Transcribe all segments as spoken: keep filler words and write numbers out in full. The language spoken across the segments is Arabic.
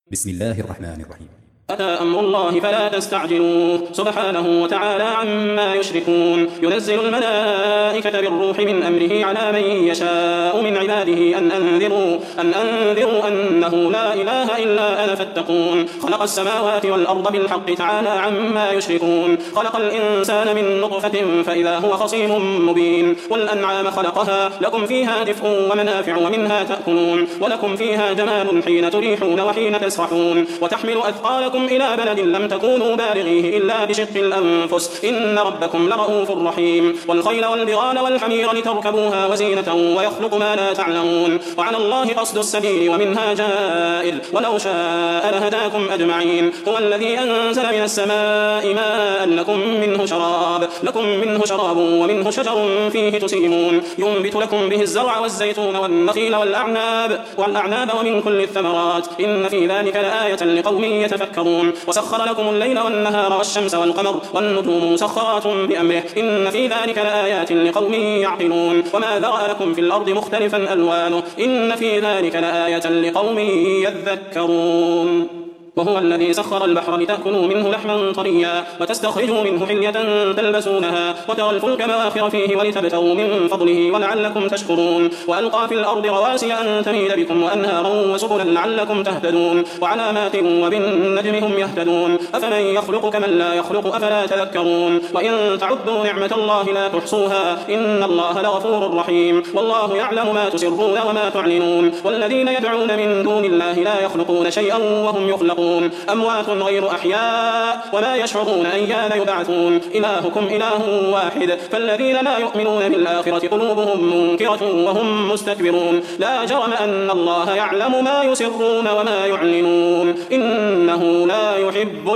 بسم الله الرحمن الرحيم. أتى أمر الله فلا تستعجلوه سبحانه وتعالى عما يشركون. ينزل الملائكة بالروح من أمره على من يشاء من عباده أن أنذروا, أن أنذروا أنه لا إله إلا أنا فاتقون. خلق السماوات والأرض بالحق تعالى عما يشركون. خلق الإنسان من نطفة فإذا هو خصيم مبين. والأنعام خلقها لكم فيها دفء ومنافع ومنها تأكلون. ولكم فيها جمال حين تريحون وحين تسرحون. وتحمل أثقالكم إلى بلد لم تكونوا بالغيه إلا بشق الأنفس إن ربكم لرؤوف رحيم. والخيل والبغال والحمير لتركبوها وزينة ويخلق ما لا تعلمون. وعلى الله قصد السبيل ومنها جائر ولو شاء لهداكم أجمعين. هو الذي أنزل من السماء ماء لكم منه شراب لكم منه شراب ومنه شجر فيه تسيمون. ينبت لكم به الزرع والزيتون والنخيل والأعناب والأعناب ومن كل الثمرات إن في ذلك لآية لقوم يتفكرون. وسخر لكم الليل والنهار والشمس والقمر والنجوم مسخرات بأمره إن في ذلك لآيات لقوم يعقلون. وما ذرأ لكم في الأرض مختلفا ألوانه إن في ذلك لآية لقوم يذكرون. وهو الذي سخر البحر لتأكلوا منه لحما طريا وتستخرجوا منه حلية تلبسونها وترى الفلك مواخر فيه ولتبتغوا من فضله ولعلكم تشكرون. وألقى في الأرض رواسي أن تميد بكم وأنهارا وسبلا لعلكم تهتدون. وعلامات وبالنجم هم يهتدون. أفمن يخلق كمن لا يخلق أفلا تذكرون. وإن تعدوا نعمة الله لا تحصوها إن الله لغفور رحيم. والله يعلم ما تسرون وما تعلنون. والذين يدعون من دون الله لا يخلقون شيئا وهم يخلقون أموات غير أحياء وما يشعرون أيان يبعثون. إلهكم إله واحد فالذين لا يؤمنون بالآخرة قلوبهم منكرة وهم مستكبرون. لا جرم أن الله يعلم ما يسرون وما يعلنون إنه لا يحب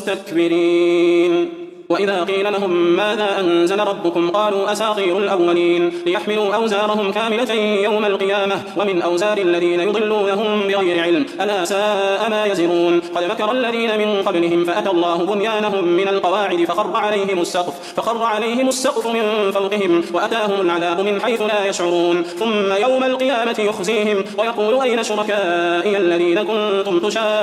المستكبرين. وإذا قيل لهم ماذا أنزل ربكم قالوا أساطير الأولين ليحملوا أوزارهم كاملة يوم القيامة ومن أوزار الذين يضلونهم بغير علم ألا ساء ما يزرون. قد مكر الذين من قبلهم فأتى الله بنيانهم من القواعد فخر عليهم السقف فخر عليهم السقف من فوقهم وأتاهم العذاب من حيث لا يشعرون. ثم يوم القيامة يخزيهم ويقول أين شركائي الذين كنتم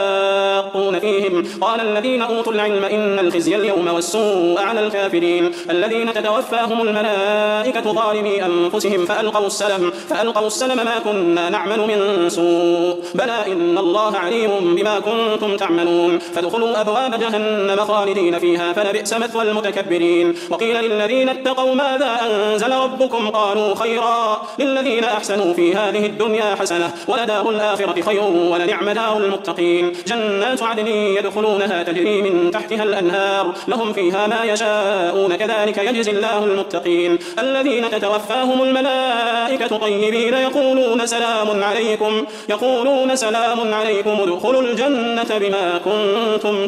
تشاقون فيهم قال الذين أوتوا العلم إن الخزي اليوم والسوء على الكافرين الذين تتوفاهم الملائكة ظالمي أنفسهم فألقوا السلم فألقوا السلم ما كنا نعمل من سوء بلى إن الله عليم بما كنتم تعملون. فادخلوا أبواب جهنم خالدين فيها فلبئس مثوى المتكبرين. وقيل للذين اتقوا ماذا أنزل ربكم قالوا خيرا للذين أحسنوا في هذه الدنيا حسنة ولدار الآخرة خير ولنعم دار المتقين. جنات عدن يدخلونها تجري من تحتها الأنهار لهم فيها ما يشاءون كذلك يجزي الله المتقين. الذين تتوفاهم الملائكة طيبين يقولون سلام عليكم يقولون سلام عليكم ادخلوا الجنة بما كنتم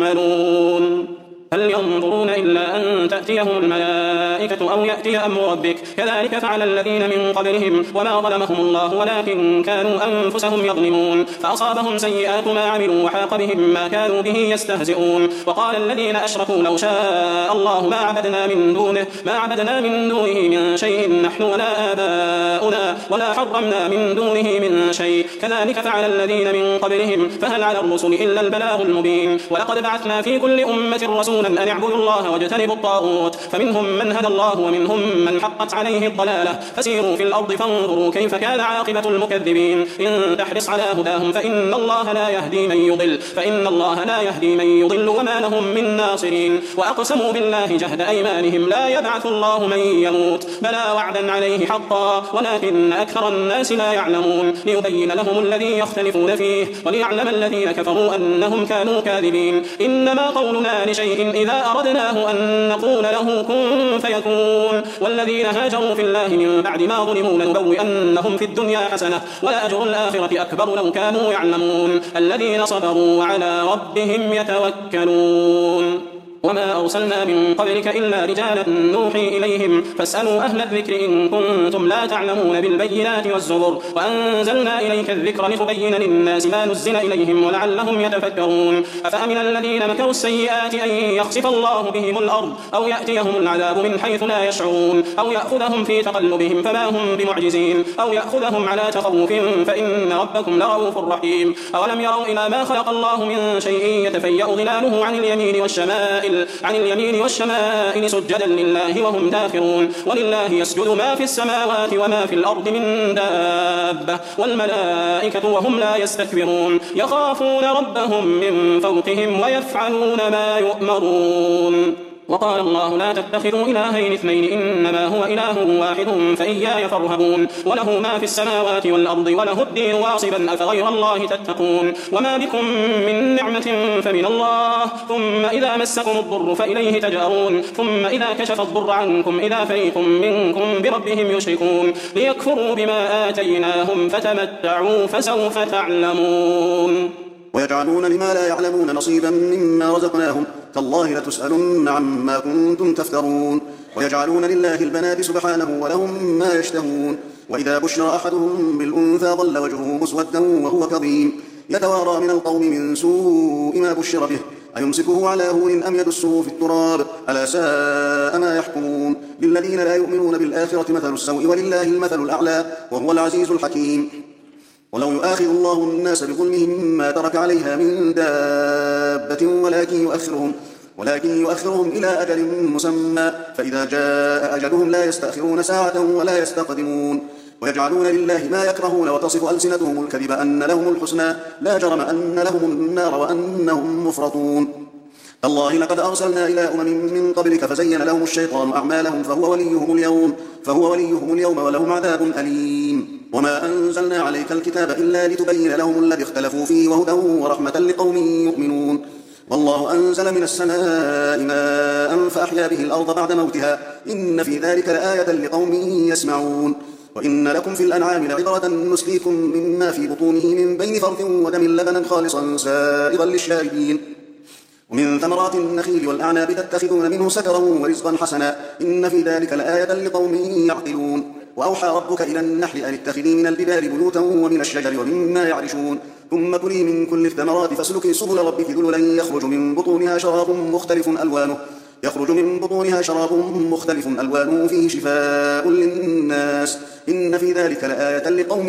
تعملون. هل ينظرون إلا أن تأتيهم الملائكة أو يأتي أمر ربك كذلك فعل الذين من قبلهم وما ظلمهم الله ولكن كانوا أنفسهم يظلمون. فأصابهم سيئات ما عملوا وحاق بهم ما كانوا به يستهزئون. وقال الذين أشركوا لو شاء الله ما عبدنا من دونه ما عبدنا من دونه من شيء نحن ولا آباؤنا ولا حرمنا من دونه من شيء كذلك فعل الذين من قبلهم فهل على الرسل إلا البلاغ المبين. ولقد بعثنا في كل أمة رسولا أن اعبدوا الله واجتنبوا الطاغوت فمنهم من هدى الله ومنهم من حقت عليه الضلالة فسيروا في الأرض فانظروا كيف كان عاقبة المكذبين. إن تحرص على هداهم فإن الله لا يهدي من يضل فإن الله لا يهدي من يضل وما لهم من ناصرين. وأقسموا بالله جهد أيمانهم لا يبعث الله من يموت بلى وعدا عليه حقا ولكن أكثر الناس لا يعلمون. ليبين لهم الذي يختلفون فيه وليعلم الذين كفروا أنهم كانوا كاذبين. إنما قولنا لشيء إذا أردناه أن نقول له كن فيكون. والذين هاجروا في الله من بعد ما ظلموا لنبوئنهم في الدنيا حسنة ولأجر الآخرة أكبر لو كانوا يعلمون. الذين صبروا وعلى ربهم يتوكلون. وما أرسلنا من قبلك إلا رجالا نوحي إليهم فاسألوا أهل الذكر إن كنتم لا تعلمون بالبينات والزبر وأنزلنا إليك الذكر لتبين للناس ما نزل إليهم ولعلهم يتفكرون أفأمن الذين مكروا السيئات أن يخسف الله بهم الأرض أو يأتيهم العذاب من حيث لا يشعرون أو يأخذهم في تقلبهم فما هم بمعجزين أو يأخذهم على تخوف فإن ربكم لرؤوف رحيم أولم يروا إلى ما خلق الله من شيء يتفيأ ظلاله عن اليمين والشمائل عن اليمين والشمائل سجدا لله وهم داخرون ولله يسجد ما في السماوات وما في الأرض من دابة والملائكة وهم لا يستكبرون يخافون ربهم من فوقهم ويفعلون ما يؤمرون وقال الله لا تتخذوا إلهين اثنين إنما هو إله واحد فإياي فارهبون وله ما في السماوات والأرض وله الدين واصبا أفغير الله تتقون وما بكم من نعمة فمن الله ثم إذا مسكم الضر فإليه تجأرون ثم إذا كشف الضر عنكم إذا فريق منكم بربهم يشركون ليكفروا بما آتيناهم فتمتعوا فسوف تعلمون ويجعلون لما لا يعلمون نصيبا مما رزقناهم تالله لتسألن عما كنتم تفترون ويجعلون لله البنات سبحانه ولهم ما يشتهون وإذا بشر أحدهم بالأنثى ظل وجهه مسودا وهو كظيم يتوارى من القوم من سوء ما بشر به أيمسكه على هون أم يدسه في التراب ألا ساء ما يحكمون للذين لا يؤمنون بالآخرة مثل السوء ولله المثل الأعلى وهو العزيز الحكيم ولو يؤاخذ الله الناس بظلمهم ما ترك عليها من دابة ولكن يؤخرهم, ولكن يؤخرهم إلى أجل مسمى فإذا جاء أجلهم لا يستأخرون ساعة ولا يستقدمون ويجعلون لله ما يكرهون وتصف ألسنتهم الكذب أن لهم الحسنى لا جرم أن لهم النار وأنهم مفرطون الله لقد أرسلنا إلى أمم من قبلك فزين لهم الشيطان أعمالهم فهو وليهم اليوم, فهو وليهم اليوم ولهم عذاب أليم وما أنزلنا عليك الكتاب إلا لتبين لهم الذي اختلفوا فيه وهدى ورحمة لقوم يؤمنون والله أنزل من السماء ماء فأحيا به الأرض بعد موتها إن في ذلك لآية لقوم يسمعون وإن لكم في الأنعام لعبرة نسقيكم مما في بطونه من بين فرث ودم لبنا خالصا سائغا للشاربين ومن ثمرات النخيل والأعناب تتخذون منه سكرا ورزقا حسنا إن في ذلك لآية لقوم يعقلون وأوحى ربك إلى النحل أن اتخذي من الجبال بيوتا ومن الشجر ومما يعرشون ثم كلي من كل الثمرات فاسلكي سبل ربك ذللا يخرج من بطونها شراب مختلف ألوانه يخرج من بطونها شراب مختلف ألوانه فيه شفاء للناس إن في ذلك لآية لقوم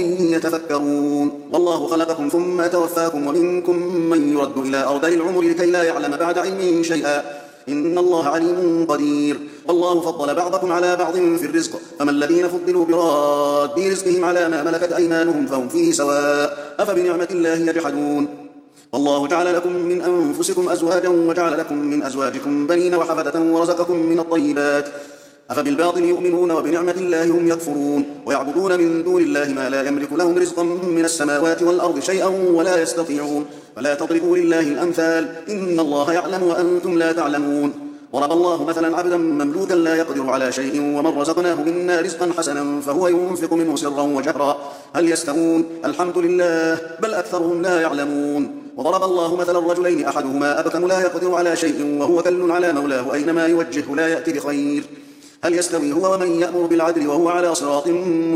يتفكرون والله خلقكم ثم توفاكم ومنكم من يرد إلى أرذل العمر لكي لا يعلم بعد علم شيئا إن الله عليم قدير والله فضل بعضكم على بعض في الرزق فما الذين فضلوا براد رزقهم على ما ملكت أيمانهم فهم فيه سواء أفبنعمة الله يجحدون والله جعل لكم من أنفسكم أزواجا وجعل لكم من أزواجكم بنين وحفدة ورزقكم من الطيبات أفبالباطل يؤمنون وبنعمة الله هم يكفرون ويعبدون من دون الله ما لا يملك لهم رزقا من السماوات والأرض شيئا ولا يستطيعون فلا تضربوا لله الأمثال إن الله يعلم وأنتم لا تعلمون ضرب الله مثلا عبدا مملوكا لا يقدر على شيء ومن رزقناه منا رزقا حسنا فهو ينفق منه سرا وجهرا هل يستوون الحمد لله بل أكثرهم لا يعلمون وضرب الله مثلا الرجلين أحدهما أبكم لا يقدر على شيء وهو كل على مولاه أينما يوجهه لا يأتي بخير هل يستوي هو ومن يأمر بالعدل وهو على صراط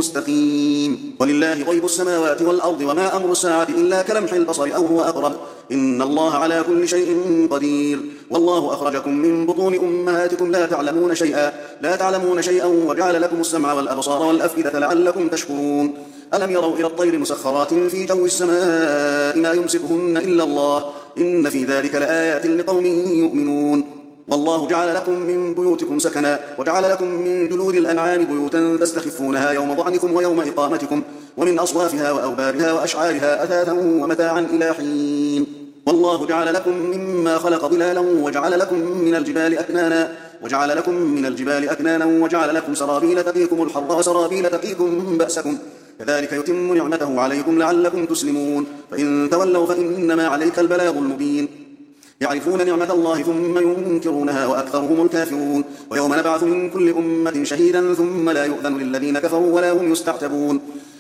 مستقيم ولله غيب السماوات والأرض وما أمر الساعة إلا كلمح البصر أو هو أقرب إن الله على كل شيء قدير والله أخرجكم من بطون أمهاتكم لا تعلمون شيئا لا تعلمون شيئا وجعل لكم السمع والأبصار والأفئدة لعلكم تشكرون ألم يروا إلى الطير مسخرات في جو السماء ما يمسكهن إلا الله إن في ذلك لآيات لقوم يؤمنون والله جعل لكم من بيوتكم سكنا وجعل لكم من جلود الأنعام بيوتا تستخفونها يوم ضعنكم ويوم إقامتكم ومن أصوافها وأوبارها وأشعارها أثاثا ومتاعا إلى حين والله جعل لكم مما خلق ظلالا وجعل لكم من الجبال أكنانا وجعل لكم من الجبال أكنانا وجعل لكم سرابيل تقيكم الحر وسرابيل تقيكم بأسكم كذلك يتم نعمته عليكم لعلكم تسلمون فإن تولوا فإنما عليك البلاغ المبين يعرفون نعمة الله ثم ينكرونها وأكثرهم الكافرون ويوم نبعث من كل أمة شهيدا ثم لا يؤذن للذين كفروا ولا هم يستعتبون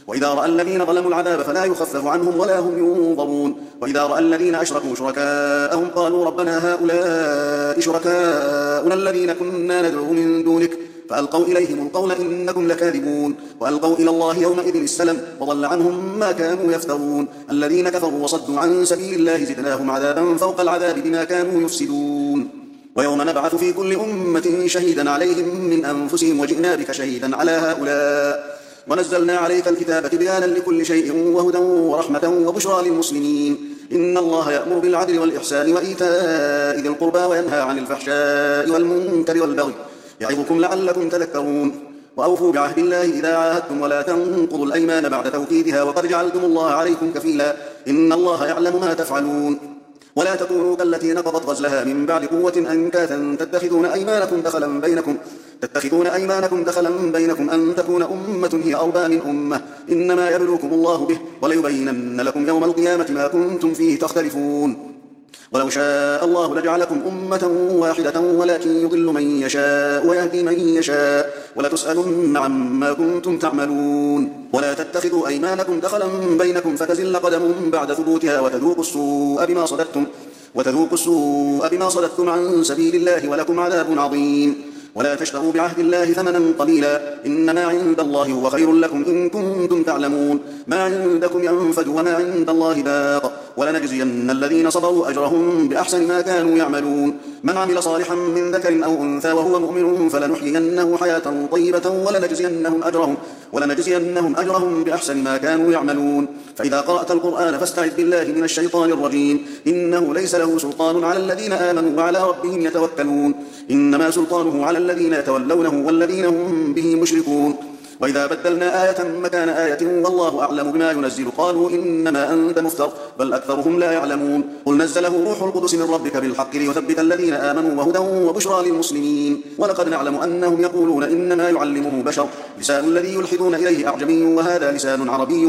وإذا رأى الذين ظلموا العذاب فلا يخفف عنهم ولا هم ينظرون وإذا رأى الذين أشركوا شركاءهم قالوا ربنا هؤلاء شركاؤنا الذين كنا ندعو من دونك فألقوا إليهم القول إنكم لكاذبون وألقوا إلى الله يومئذ السلم وضل عنهم ما كانوا يفترون الذين كفروا وصدوا عن سبيل الله زدناهم عذابا فوق العذاب بما كانوا يفسدون ويوم نبعث في كل أمة شهيدا عليهم من أنفسهم وجئنا بك شهيدا على هؤلاء ونزلنا عليك الكتاب تبيانا لكل شيء وهدى ورحمة وبشرى للمسلمين إن الله يأمر بالعدل والإحسان وإيتاء ذي القربى وينهى عن الفحشاء والمنكر والبغي يعظكم لعلكم تذكرون وأوفوا بعهد الله إذا عاهدتم ولا تنقضوا الأيمان بعد توكيدها وقد جعلتم الله عليكم كفيلا إن الله يعلم ما تفعلون ولا تكونوا كالتي نقضت غزلها من بعد قوة أنكاثا تتخذون أيمانكم دخلا بينكم تتخذون أيمانكم دخلا بينكم أن تكون أمة هي أربى من أمة إنما يبلوكم الله به وليبينن لكم يوم القيامة ما كنتم فيه تختلفون ولو شاء الله لجعلكم أمة واحدة ولكن يضل من يشاء ويهدي من يشاء ولتسألن عما كنتم تعملون ولا تتخذوا أيمانكم دخلا بينكم فتزل قدم بعد ثبوتها وتذوقوا السوء بما صددتم وتذوقوا السوء بما صددتم عن سبيل الله ولكم عذاب عظيم ولا تشتروا بعهد الله ثمنا قليلا إنما عند الله هو خير لكم إن كنتم تعلمون ما عندكم ينفد وما عند الله باق ولنجزين الذين صبروا أجرهم بأحسن ما كانوا يعملون من عمل صالحا من ذكر أو أنثى وهو مؤمن فلنحيينه حياة طيبة ولنجزينهم أجرهم, ولنجزينهم أجرهم بأحسن ما كانوا يعملون فإذا قرأت القرآن فاستعذ بالله من الشيطان الرجيم إنه ليس له سلطان على الذين آمنوا وعلى ربهم يتوكلون إنما سلطانه على الذين يتولونه والذين هم به مشركون وإذا بدلنا آية مكان آية والله أعلم بما ينزل قالوا إنما أنت مفتر بل أكثرهم لا يعلمون قل نزله روح القدس من ربك بالحق ليثبت الذين آمنوا وهدى وبشرى للمسلمين ولقد نعلم أنهم يقولون إنما يعلمه بشر لسان الذي يلحدون إليه أعجمي وهذا لسان عربي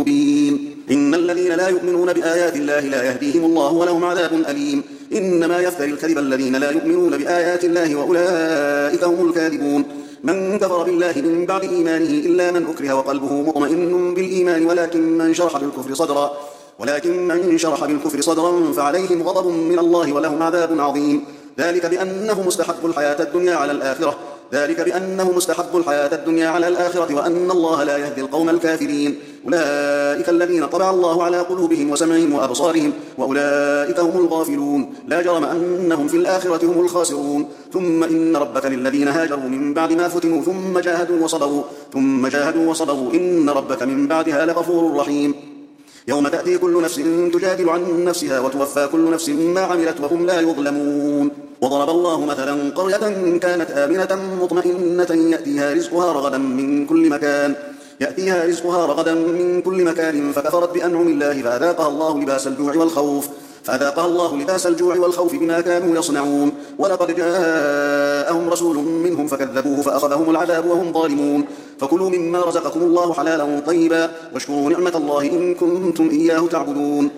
مبين إن الذين لا يؤمنون بآيات الله لا يهديهم الله ولهم عذاب أليم إنما يفتري الكذب الذين لا يؤمنون بآيات الله وأولئك هم الكاذبون من كفر بالله من بعد إيمانه إلا من أكره وقلبه مطمئن بالإيمان ولكن من شرح بالكفر صدرا ولكن من شرح بالكفر صدرا فعليهم غضب من الله ولهم عذاب عظيم ذلك بأنه مستحب الحياة الدنيا على الآخرة ذلك بأنه مستحب الحياة الدنيا على الآخرة وأن الله لا يهدي القوم الكافرين أولئك الذين طبع الله على قلوبهم وسمعهم وأبصارهم وأولئك هم الغافلون لا جرم أنهم في الآخرة هم الخاسرون ثم إن ربك للذين هاجروا من بعد ما فتنوا ثم جاهدوا وصبروا ثم جاهدوا وصبروا إن ربك من بعدها لغفور رحيم يوم تأتي كل نفس تجادل عن نفسها وتوفى كل نفس ما عملت وهم لا يظلمون وضرب الله مثلا قرية كانت آمنة مطمئنة يأتيها رزقها رغدا من كل مكان يأتيها رزقها رغدا من كل مكان فكفرت بأنعم الله فأذاقها الله لباس الجوع والخوف فأذاقها الله لباس الجوع والخوف بما كانوا يصنعون ولقد جاءهم رسول منهم فكذبوه فأخذهم العذاب وهم ظالمون فكلوا مما رزقكم الله حلالا طيبا واشكروا نعمة الله إن كنتم إياه تعبدون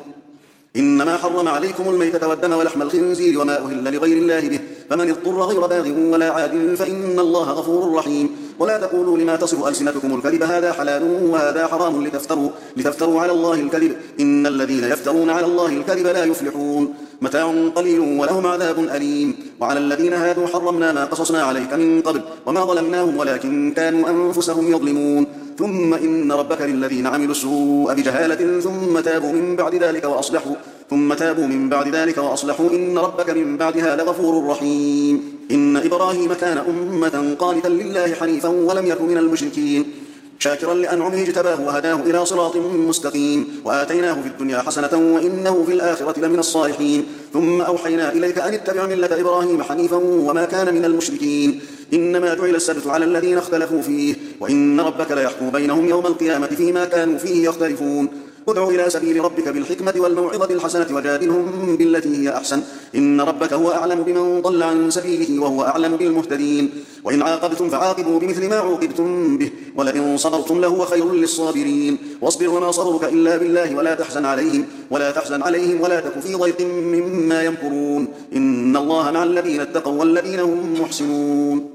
إنما حرم عليكم الميتة والدم ولحم الخنزير وما أهل لغير الله به فمن اضطر غير باغ ولا عاد فإن الله غفور رحيم ولا تقولوا لما تصف ألسنتكم الكذب هذا حلال وهذا حرام لتفتروا, لتفتروا على الله الكذب إن الذين يفترون على الله الكذب لا يفلحون متاع قليل ولهم عذاب أليم وعلى الذين هادوا حرمنا ما قصصنا عليك من قبل وما ظلمناهم ولكن كانوا أنفسهم يظلمون ثم إن ربك للذين عملوا السوء بجهالة ثم تابوا من بعد ذلك وأصلحوا ثم تابوا من بعد ذلك وأصلحوا إن ربك من بعدها لغفور رحيم إن إبراهيم كان أمة قانتا لله حنيفا ولم يكن من المشركين شاكرا لأنعمه اجتباه وهداه إلى صراط مستقيم وآتيناه في الدنيا حسنة وإنه في الآخرة لمن الصالحين ثم أوحينا إليك أن اتبع ملة إبراهيم حنيفا وما كان من المشركين إنما جعل السبت على الذين اختلفوا فيه وإن ربك ليحكم بينهم يوم القيامة فيما كانوا فيه يختلفون ادع إلى سبيل ربك بالحكمة والموعظة الحسنة وجادلهم بالتي هي أحسن إن ربك هو أعلم بمن ضل عن سبيله وهو أعلم بالمهتدين وإن عاقبتم فعاقبوا بمثل ما عوقبتم به ولئن صبرتم لهو خير للصابرين واصبر وما صبرك إلا بالله ولا تحزن عليهم ولا تحزن عليهم ولا تك في ضيق مما يمكرون إن الله مع الذين اتقوا والذين هم محسنون